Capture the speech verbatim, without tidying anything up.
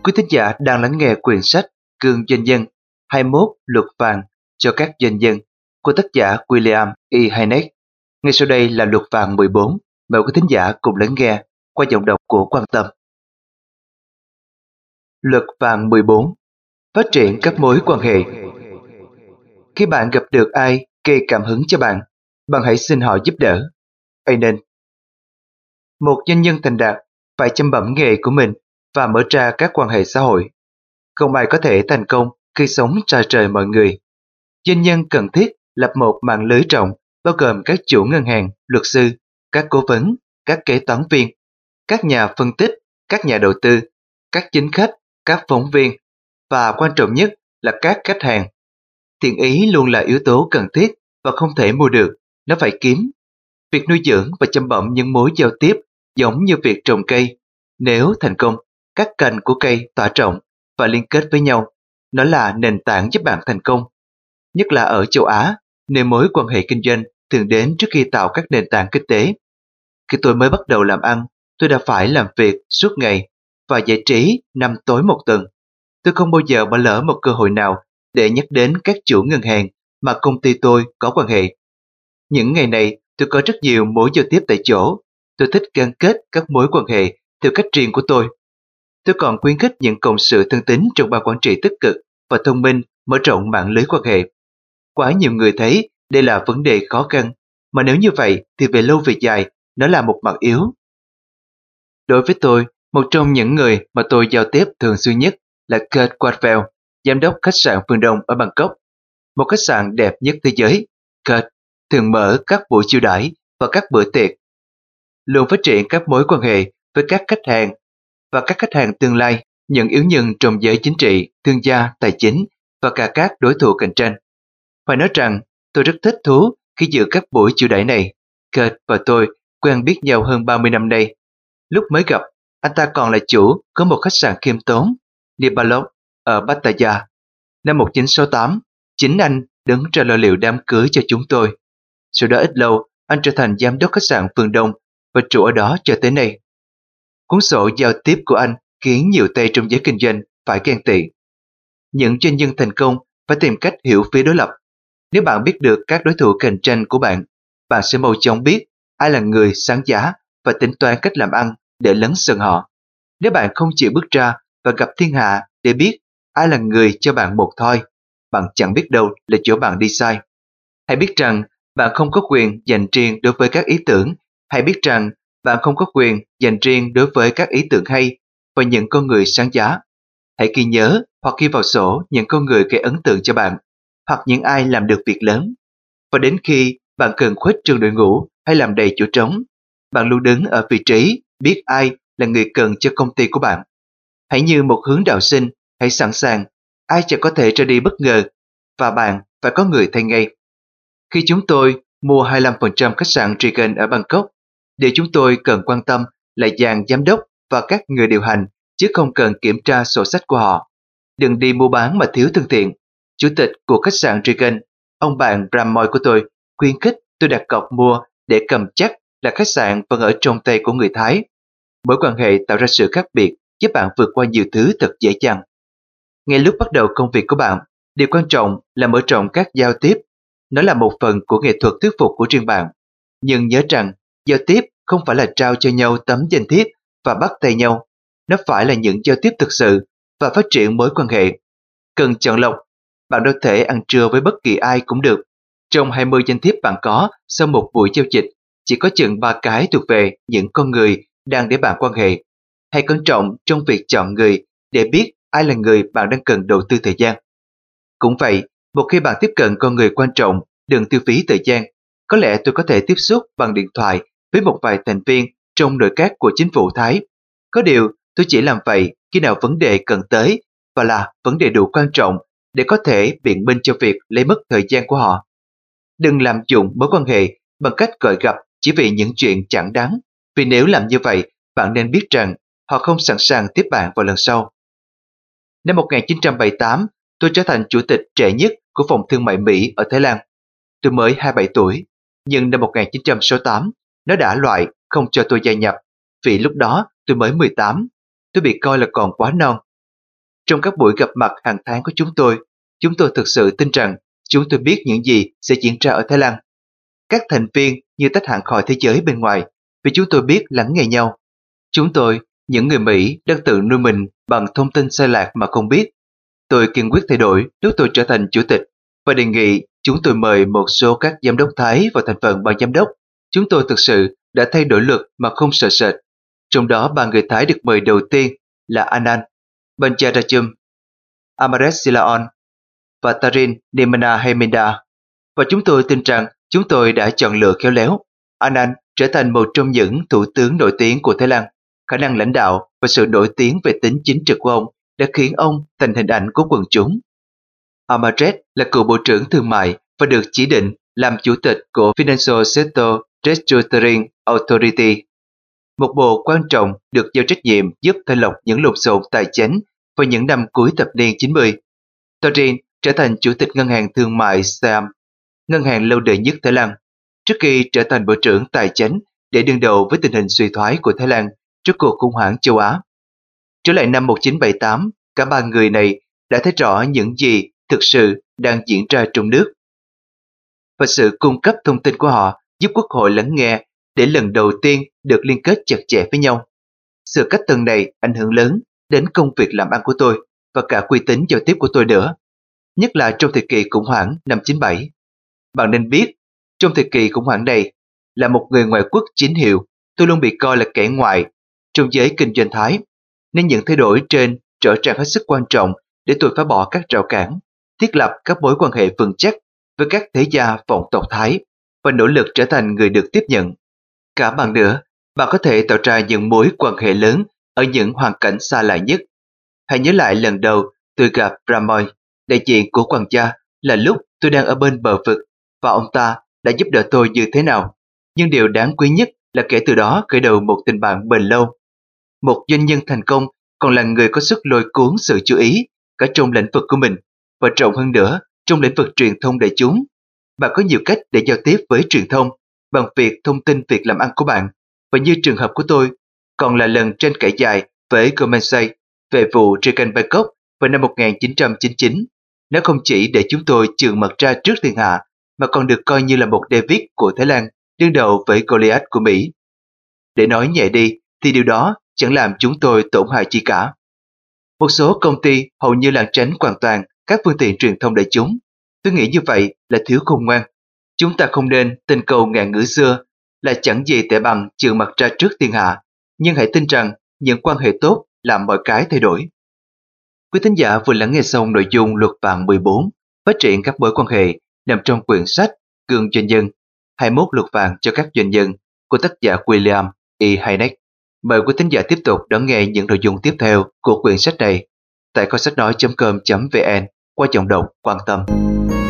Quý thính giả đang lắng nghe quyển sách Gương Doanh nhân hai mươi mốt luật vàng cho các doanh nhân của tác giả William E. Hynek. Ngay sau đây là luật vàng mười bốn. Mời quý thính giả cùng lắng nghe qua giọng đọc của Quan Tâm. Luật vàng mười bốn. Phát triển các mối quan hệ. Khi bạn gặp được ai gây cảm hứng cho bạn, bạn hãy xin họ giúp đỡ. Aiden. Một doanh nhân thành đạt phải chăm bẩm nghề của mình và mở ra các quan hệ xã hội. Không ai có thể thành công khi sống xa rời mọi người. Doanh nhân cần thiết lập một mạng lưới rộng bao gồm các chủ ngân hàng, luật sư, các cố vấn, các kế toán viên, các nhà phân tích, các nhà đầu tư, các chính khách, các phóng viên và quan trọng nhất là các khách hàng. Thiện ý luôn là yếu tố cần thiết và không thể mua được, nó phải kiếm. Việc nuôi dưỡng và chăm bẩm những mối giao tiếp giống như việc trồng cây. Nếu thành công, các cành của cây tỏa rộng và liên kết với nhau. Nó là nền tảng giúp bạn thành công. Nhất là ở châu Á, nơi mối quan hệ kinh doanh thường đến trước khi tạo các nền tảng kinh tế. Khi tôi mới bắt đầu làm ăn, tôi đã phải làm việc suốt ngày và giải trí năm tối một tuần. Tôi không bao giờ bỏ lỡ một cơ hội nào để nhắc đến các chủ ngân hàng mà công ty tôi có quan hệ. Những ngày này, tôi có rất nhiều mối giao tiếp tại chỗ. Tôi thích gắn kết các mối quan hệ theo cách riêng của tôi. Tôi còn khuyến khích những cộng sự thân tín trong ban quản trị tích cực và thông minh mở rộng mạng lưới quan hệ. Quá nhiều người thấy đây là vấn đề khó khăn, mà nếu như vậy thì về lâu về dài, nó là một mặt yếu. Đối với tôi, một trong những người mà tôi giao tiếp thường xuyên nhất là Kurt Quadwell, giám đốc khách sạn Phương Đông ở Bangkok, một khách sạn đẹp nhất thế giới. Kurt thường mở các buổi chiêu đãi và các bữa tiệc, luôn phát triển các mối quan hệ với các khách hàng và các khách hàng tương lai, những yếu nhân trong giới chính trị, thương gia, tài chính và cả các đối thủ cạnh tranh. Phải nói rằng, tôi rất thích thú khi dự các buổi chiêu đãi này. Kurt và tôi quen biết nhau hơn ba mươi năm nay. Lúc mới gặp, anh ta còn là chủ có một khách sạn khiêm tốn, Nipalok, ở Pattaya. Năm một nghìn chín trăm sáu mươi tám, chính anh đứng ra lo liệu đám cưới cho chúng tôi. Sau đó ít lâu, anh trở thành giám đốc khách sạn Phương Đông và trụ ở đó cho tới nay. Cuốn sổ giao tiếp của anh khiến nhiều tay trong giới kinh doanh phải ghen tị. Những doanh nhân thành công phải tìm cách hiểu phía đối lập. Nếu bạn biết được các đối thủ cạnh tranh của bạn, bạn sẽ mau chóng biết ai là người sáng giá và tính toán cách làm ăn để lấn sân họ. Nếu bạn không chịu bước ra và gặp thiên hạ để biết ai là người cho bạn một thoi, bạn chẳng biết đâu là chỗ bạn đi sai. Hãy biết rằng bạn không có quyền dành riêng đối với các ý tưởng. Hãy biết rằng bạn không có quyền dành riêng đối với các ý tưởng hay và những con người sáng giá. Hãy ghi nhớ hoặc ghi vào sổ những con người gây ấn tượng cho bạn, hoặc những ai làm được việc lớn. Và đến khi bạn cần khuếch trương đội ngũ hay làm đầy chỗ trống, bạn luôn đứng ở vị trí biết ai là người cần cho công ty của bạn. Hãy như một hướng đạo sinh, hãy sẵn sàng, ai chẳng có thể ra đi bất ngờ, và bạn phải có người thay ngay. Khi chúng tôi mua hai mươi lăm phần trăm khách sạn Regan ở Bangkok, điều chúng tôi cần quan tâm là dàn giám đốc và các người điều hành, chứ không cần kiểm tra sổ sách của họ. Đừng đi mua bán mà thiếu thân thiện. Chủ tịch của khách sạn Regan, ông bạn Bramoy của tôi, khuyến khích tôi đặt cọc mua để cầm chắc là khách sạn vẫn ở trong tay của người Thái. Mối quan hệ tạo ra sự khác biệt, giúp bạn vượt qua nhiều thứ thật dễ dàng. Ngay lúc bắt đầu công việc của bạn, điều quan trọng là mở rộng các giao tiếp. Nó là một phần của nghệ thuật thuyết phục của riêng bạn. Nhưng nhớ rằng, giao tiếp không phải là trao cho nhau tấm danh thiếp và bắt tay nhau. Nó phải là những giao tiếp thực sự và phát triển mối quan hệ. Cần chọn lọc, bạn đâu thể ăn trưa với bất kỳ ai cũng được. Trong hai mươi danh thiếp bạn có sau một buổi giao dịch, chỉ có chừng ba cái thuộc về những con người đang để bạn quan hệ. Hãy cẩn trọng trong việc chọn người để biết ai là người bạn đang cần đầu tư thời gian. Cũng vậy, một khi bạn tiếp cận con người quan trọng, đừng tiêu phí thời gian. Có lẽ tôi có thể tiếp xúc bằng điện thoại với một vài thành viên trong nội các của chính phủ Thái. Có điều, tôi chỉ làm vậy khi nào vấn đề cần tới và là vấn đề đủ quan trọng để có thể biện minh cho việc lấy mất thời gian của họ. Đừng lạm dụng mối quan hệ bằng cách gọi gặp chỉ vì những chuyện chẳng đáng, vì nếu làm như vậy, bạn nên biết rằng họ không sẵn sàng tiếp bạn vào lần sau. Năm một nghìn chín trăm bảy mươi tám, tôi trở thành chủ tịch trẻ nhất của phòng thương mại Mỹ ở Thái Lan. Tôi mới hai mươi bảy tuổi, nhưng năm một nghìn chín trăm sáu mươi tám, nó đã loại không cho tôi gia nhập, vì lúc đó tôi mới mười tám. Tôi bị coi là còn quá non. Trong các buổi gặp mặt hàng tháng của chúng tôi, chúng tôi thực sự tin rằng chúng tôi biết những gì sẽ diễn ra ở Thái Lan. Các thành viên như tách hẳn khỏi thế giới bên ngoài vì chúng tôi biết lắng nghe nhau. Chúng tôi, những người Mỹ đang tự nuôi mình bằng thông tin sai lạc mà không biết. Tôi kiên quyết thay đổi lúc tôi trở thành chủ tịch và đề nghị chúng tôi mời một số các giám đốc Thái vào thành phần ban giám đốc. Chúng tôi thực sự đã thay đổi luật mà không sợ sệt. Trong đó ba người Thái được mời đầu tiên là Anand Banjarachum, Amaret Silaon và Tarin Nimana Hemenda. Và chúng tôi tin rằng chúng tôi đã chọn lựa khéo léo. Anand trở thành một trong những thủ tướng nổi tiếng của Thái Lan. Khả năng lãnh đạo và sự nổi tiếng về tính chính trực của ông đã khiến ông thành hình ảnh của quần chúng. Amaret là cựu bộ trưởng thương mại và được chỉ định làm chủ tịch của Financial Sector Restructuring Authority, một bộ quan trọng được giao trách nhiệm giúp thanh lọc những lộn xộn tài chính vào những năm cuối thập niên chín mươi. Tarin trở thành chủ tịch ngân hàng thương mại Siam, ngân hàng lâu đời nhất Thái Lan, trước khi trở thành bộ trưởng tài chính để đương đầu với tình hình suy thoái của Thái Lan trước cuộc khủng hoảng châu Á. Trở lại năm một nghìn chín trăm bảy mươi tám, cả ba người này đã thấy rõ những gì thực sự đang diễn ra trong nước. Và sự cung cấp thông tin của họ giúp Quốc hội lắng nghe để lần đầu tiên được liên kết chặt chẽ với nhau. Sự cách tân này ảnh hưởng lớn đến công việc làm ăn của tôi và cả uy tín giao tiếp của tôi nữa, nhất là trong thời kỳ khủng hoảng năm chín bảy. Bạn nên biết, trong thời kỳ khủng hoảng này, là một người ngoại quốc chính hiệu, tôi luôn bị coi là kẻ ngoại trong giới kinh doanh Thái, nên những thay đổi trên trở ra hết sức quan trọng để tôi phá bỏ các rào cản, thiết lập các mối quan hệ vững chắc với các thế gia vọng tộc Thái và nỗ lực trở thành người được tiếp nhận. Cả bạn nữa, bạn có thể tạo ra những mối quan hệ lớn ở những hoàn cảnh xa lạ nhất. Hãy nhớ lại lần đầu tôi gặp Bramoy, đại diện của hoàng gia, là lúc tôi đang ở bên bờ vực và ông ta đã giúp đỡ tôi như thế nào. Nhưng điều đáng quý nhất là kể từ đó khởi đầu một tình bạn bền lâu. Một doanh nhân thành công còn là người có sức lôi cuốn sự chú ý cả trong lĩnh vực của mình và rộng hơn nữa trong lĩnh vực truyền thông đại chúng. Bạn có nhiều cách để giao tiếp với truyền thông bằng việc thông tin việc làm ăn của bạn, và như trường hợp của tôi, còn là lần tranh cãi dài với Goldman Sachs về vụ Reagan Bangkok vào năm một nghìn chín trăm chín mươi chín. Nó không chỉ để chúng tôi trừng mặt ra trước thiên hạ, mà còn được coi như là một David của Thái Lan đương đầu với Goliath của Mỹ. Để nói nhẹ đi thì điều đó chẳng làm chúng tôi tổn hại chi cả. Một số công ty hầu như lảng tránh hoàn toàn các phương tiện truyền thông đại chúng. Tôi nghĩ như vậy là thiếu khôn ngoan. Chúng ta không nên tin câu ngạn ngữ xưa là chẳng gì tệ bằng trừng mặt ra trước thiên hạ, nhưng hãy tin rằng những quan hệ tốt làm mọi cái thay đổi. Quý thính giả vừa lắng nghe xong nội dung luật vạn mười bốn, phát triển các mối quan hệ, nằm trong quyển sách Gương Doanh nhân, hai mươi mốt luật vàng cho các doanh nhân của tác giả William E. Hynek. Mời quý thính giả tiếp tục đón nghe những nội dung tiếp theo của quyển sách này tại kho sách nói chấm com chấm vn qua giọng đọc quan tâm.